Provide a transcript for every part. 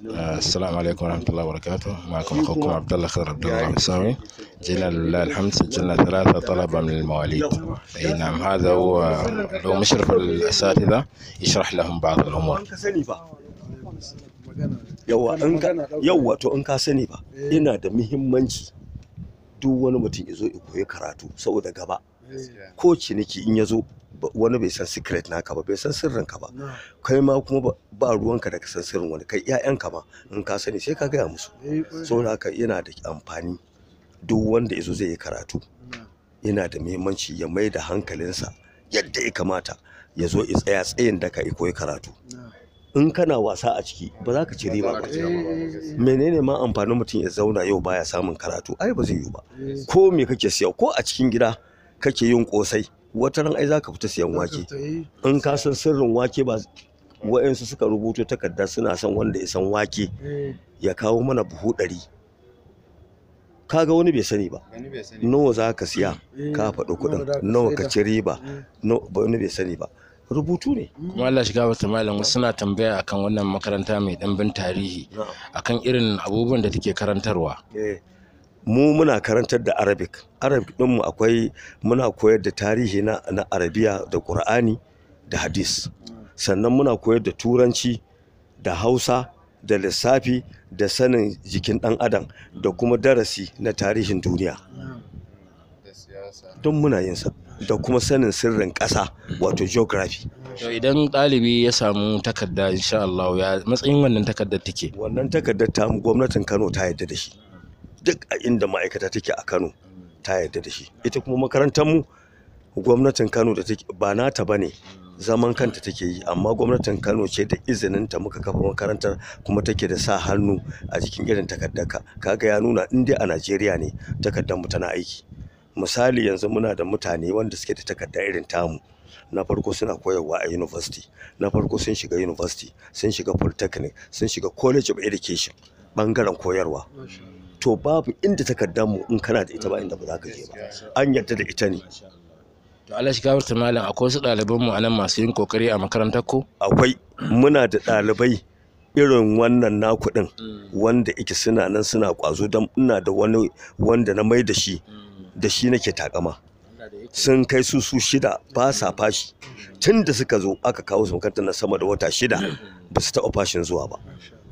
السلام عليكم ورحمة الله وبركاته. معكم أخوكم عبد الله خضر عبد الله مساوي. جينا لله الحمد سجلنا 3 طلبة من المواليد. أي نعم، هذا هو لو مشرف الأساتذة يشرح لهم بعض الأمور. Yawwa to in ka sani ba yana da muhimmanci duk wani mutum ya zo ya koyi karatu saboda gaba ko ciniki in ya zo wani bai san secret naka ba, bai san sirrin ka ba, kai ma kuma ba ruwanka da ka san sirrin wani, kai ƴaƴanka ma in ka sani sai ka gaya musu. Saboda haka yana da amfani duk wanda ya zo zai yi karatu yana da muhimmanci ya mai da hankalinsa yadda ya kamata, ya zo ya tsaya tsayin daka ya koyi karatu. In kana wasa a ciki ba za ka ci riba ba. Menene ma amfanin mutum ya zauna yau baya samun karatu? Ai ba zai yiwu ba. Ko me kake siya, ko a cikin gida kake yin kosai, wata ran ai za ka fita siyan wake. In ka san sirrin wake, ba wa'yansu suka rubuto takarda suna son wanda ya san wake ya kawo mana buhu 100. Kaga wani bai sani ba, nawa za ka siya, ka faɗi kuɗin, nawa ka ci riba, wani bai sani ba. Rubutu ne. Kuma Allah shiga wata malam, wasu suna tambaya akan wannan makaranta mai ɗanbin tarihi, akan irin abubuwan da take karantarwa. Mu muna karantar da Arabic ɗinmu akwai, muna koyar da tarihi na Arabiya da Qur'ani da hadis, sannan muna koyar da Turanci da Hausa da lissafi da sanin jikin ɗan adam da kuma darasi na tarihin duniya don muna yin sa, da kuma sanin sirrin ƙasa wato geography. To idan ɗalibi ya samu takarda insha Allah, ya matsayin wannan takardar take? Wannan takardar ta gwamnatin Kano ta yarda da shi, duk a inda ma'aikata take a Kano ta yarda da shi. Ita kuma makarantar mu gwamnatin Kano da take ba nata bane, zaman kanta take yi, amma gwamnatin Kano ce da izinin ta muka kafa makarantar, kuma take da sa hannu a jikin irin takardarka. Kaga ya nuna in dai a Najeriya ne takardar mu tana aiki. Misali yanzu muna da mutane wanda suke da takarda irin tamu. Na farko suna koyarwa a university, na farko sun shiga university, sun shiga polytechnic, sun shiga college of education bangaren koyarwa. To babu inda takardar mu in kana da ita ba inda ba za ka je ba, an yarda da ita ne. To Allah shiga wata malam, akwai wasu ɗaliban mu anan masu yin kokari a makarantar ku? Akwai, muna da ɗalibai irin wannan naku ɗin wanda yake suna nan suna ƙwazo, don ina da wani wanda na mai da shi nake takama. Sun kai su 6 ba sa fashi tun da suka zo aka kawo su makarantar na sama da wata 6 ba su taɓa fashin zuwa ba.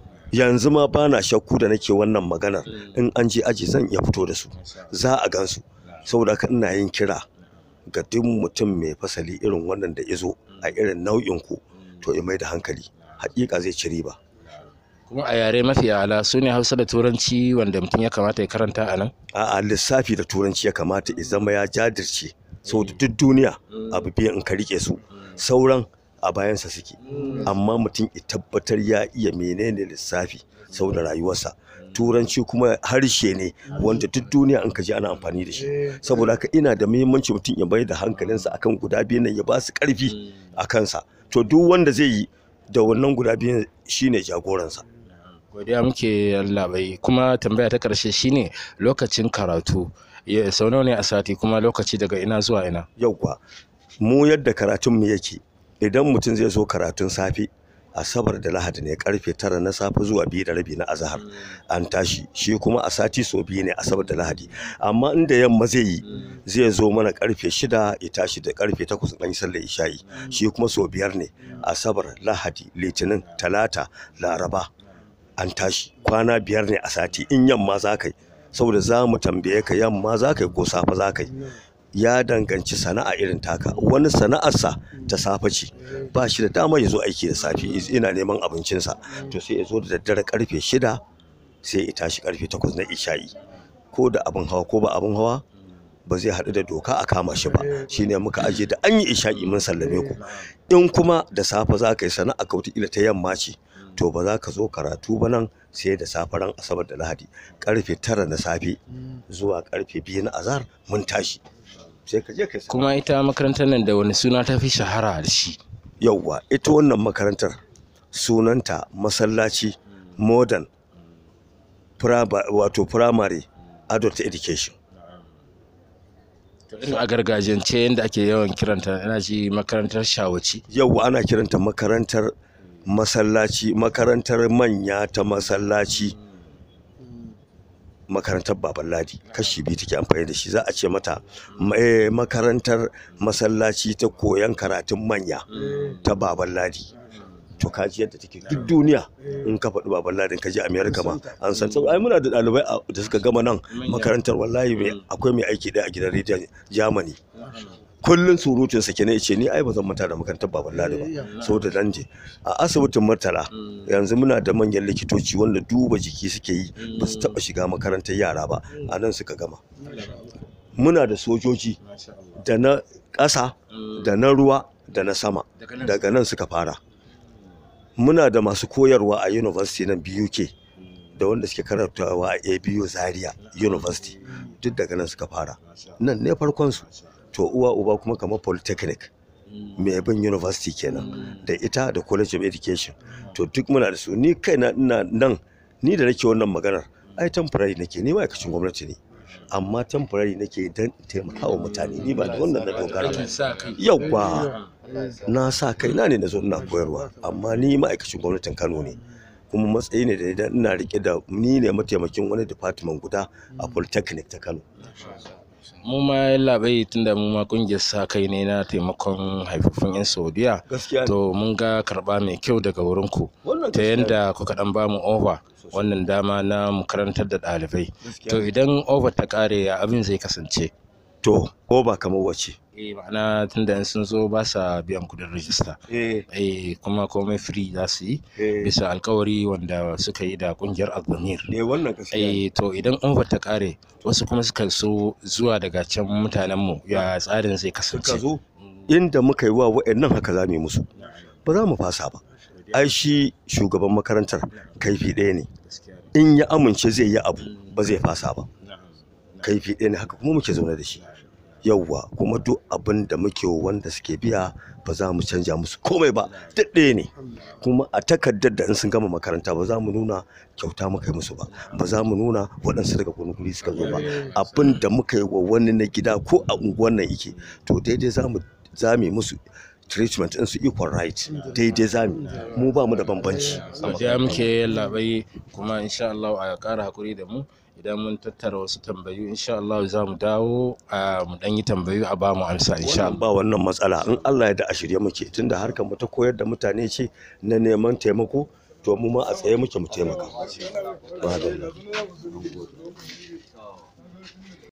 Yanzu ma ba na shakku da nake wannan maganar, in an je aji zan iya fito da su, za a gansu. Saboda haka ina yin kira ga duk mutum mai fasali irin wannan da izo a irin nau'in ku, to ya mai da hankali, haƙiƙa zai ci riba. Kuma a yare mafi ala su ne Hausa da Turanci wanda mutum ya kamata ya karanta a nan? A'a, lissafi da Turanci ya kamata ya zama ya jajirce, saboda duk duniya abu biyan in ka rike su, sauran a bayansa suke. Amma mutum ya tabbatar ya iya menene lissafi saboda rayuwarsa. Turanci kuma harshe ne wanda duk duniya an ka ji ana amfani da shi. Saboda haka ina da muhimmanci mutum ya bai da hankalinsa akan guda biyu nan, ya ba su ƙarfi a kansa. To duk wanda zai yi da wannan guda biyu shine jagoransa. Godiya muke Allah bai. Kuma tambaya ta karshe shine lokacin karatu sau nawa ne a sati, kuma lokaci daga ina zuwa ina? Yauwa, mu yadda karatun mu yake, idan mutum zai zo karatun safe, Asabar da Lahadi ne karfe 9 na safe zuwa 2:30 na azahar an tashi. Shi kuma a sati sau 2 ne, Asabar da Lahadi. Amma inda yamma zai zo mana karfe 6 ya tashi da karfe 8 ɗan sallar isha'i. Shi kuma sau 5 ne, Asabar, Lahadi, Litinin, Talata, Laraba an tashi. Kwana 5 ne a sati. In yamma za ka yi, saboda za mu tambaye ka yamma za ka yi ko safe za ka yi, ya danganci sana'a irin taka. Wani sana'arsa ta safe ce, ba shi da dama ya zo aiki da safe, ina neman abincinsa, to sai ya zo da daddare karfe 6 sai ya tashi karfe 8 na isha'i. Ko da abin hawa ko ba abin hawa ba zai haɗu da doka a kama shi ba. Shine muka aje da an yi isha'i mun sallame ku. In kuma da safe za ka yi sana'a ka wata ta yamma ce, to ba za ka zo karatu ba nan sai da safe ran Asabar da Lahadi karfe 9 na safe zuwa karfe 2 na azahar mun tashi. Sai ka je kai. Kuma ita makarantar nan da wani suna ta fi shahara da shi? Yauwa, ita wannan makarantar sunanta Masallaci Modern wato Primary Adult Education. A gargajiyance yadda ake yawan kiranta, ina ji makarantar shawarci. Yauwa, ana kiranta makarantar masallaci, makarantar manya ta masallaci, makarantar Baban Ladi kashi biyu take amfani da shi. Za a ce mata makarantar masallaci ta koyan karatun manya ta Baban Ladi. To kaji yadda take duk duniya in ka faɗi Baban Ladin ka je America ma an san. Ai muna da ɗalibai da suka gama nan makarantar, wallahi akwai mai aiki ɗaya a gidan rediyon Germany, kullun surutun sa kenan yace ni ai ba zan manta da makarantar Baban Ladi ba saboda dan je a asibitin Murtala. Yanzu muna da manyan likitoci wanda duba jiki suke yi, ba su taɓa shiga makarantar yara ba, a nan suka gama. Muna da sojoji da na ƙasa da na ruwa da na sama, daga nan suka fara. Muna da masu koyarwa a university nan BUK da wanda suke karantawa a ABU Zaria University, duk daga nan suka fara. Nan ne farkon su. To uwa uba kuma kamar Polytechnic mai bin university kenan, da ita da College of Education, to duk muna da su. Ni kaina ina nan, ni da nake wannan maganar ai temporary nake, ni ma'aikacin gwamnati ne, amma temporary nake don taimakawa mutane, ni ba da wannan na dogara ba. Yauwa na sa kai na ne na zo ina koyarwa, amma ni ma'aikacin gwamnatin Kano ne, kuma matsayi ne da idan ina rike da, ni ne mataimakin wani department guda a Polytechnic ta Kano. Mu ma labai tunda mu ma kungiyar sa kai ne na taimakon haifafun 'yan Saudiya, to mun ga karba mai kyau daga wurin ku ta yanda kuka dan ba mu over wannan dama na mu karantar da ɗalibai. To idan over ta kare ya abin zai kasance? To over kamar wace? Ma'ana tunda in sun zo ba sa biyan kudin rajista, kuma komai free za su yi bisa alkawari wanda suka yi da kungiyar Al-Dhamir. Wannan gaskiya. To idan over ta kare, wasu kuma suka so zuwa daga can mutanen mu, ya tsarin zai kasance? Suka zo inda muka yi wa wa'annan haka za mu yi musu, ba za mu fasa ba. Ai shi shugaban makarantar kaifi ɗaya ne, in ya amince zai yi abu ba zai fasa ba. Kaifi ɗaya ne, haka kuma muke zaune da shi. Yauwa, kuma duk abin da muke wanda suke biya ba za mu canja musu komai ba, duk ɗaya ne. Kuma a takardar da in sun gama makaranta ba za mu nuna kyauta muka yi musu ba, ba za mu nuna waɗansu daga wani guri suka zo ba. Abin da muka yi wa wani na gida ko a unguwar nan yake, to daidai za mu musu treatment in su equal right, daidai zami, mu ba mu da bambanci. Godiya muke labai, kuma insha Allah a ƙara hakuri da mu. Idan mun tattara wasu tambayu insha Allah za mu dawo mu dan yi tambayu a ba mu amsa insha Allah. Ba wannan matsala, in Allah ya da a shirye muke, tunda harkar mu ta koyar da mutane ce na neman taimako, to mu ma a tsaye muke mu taimaka.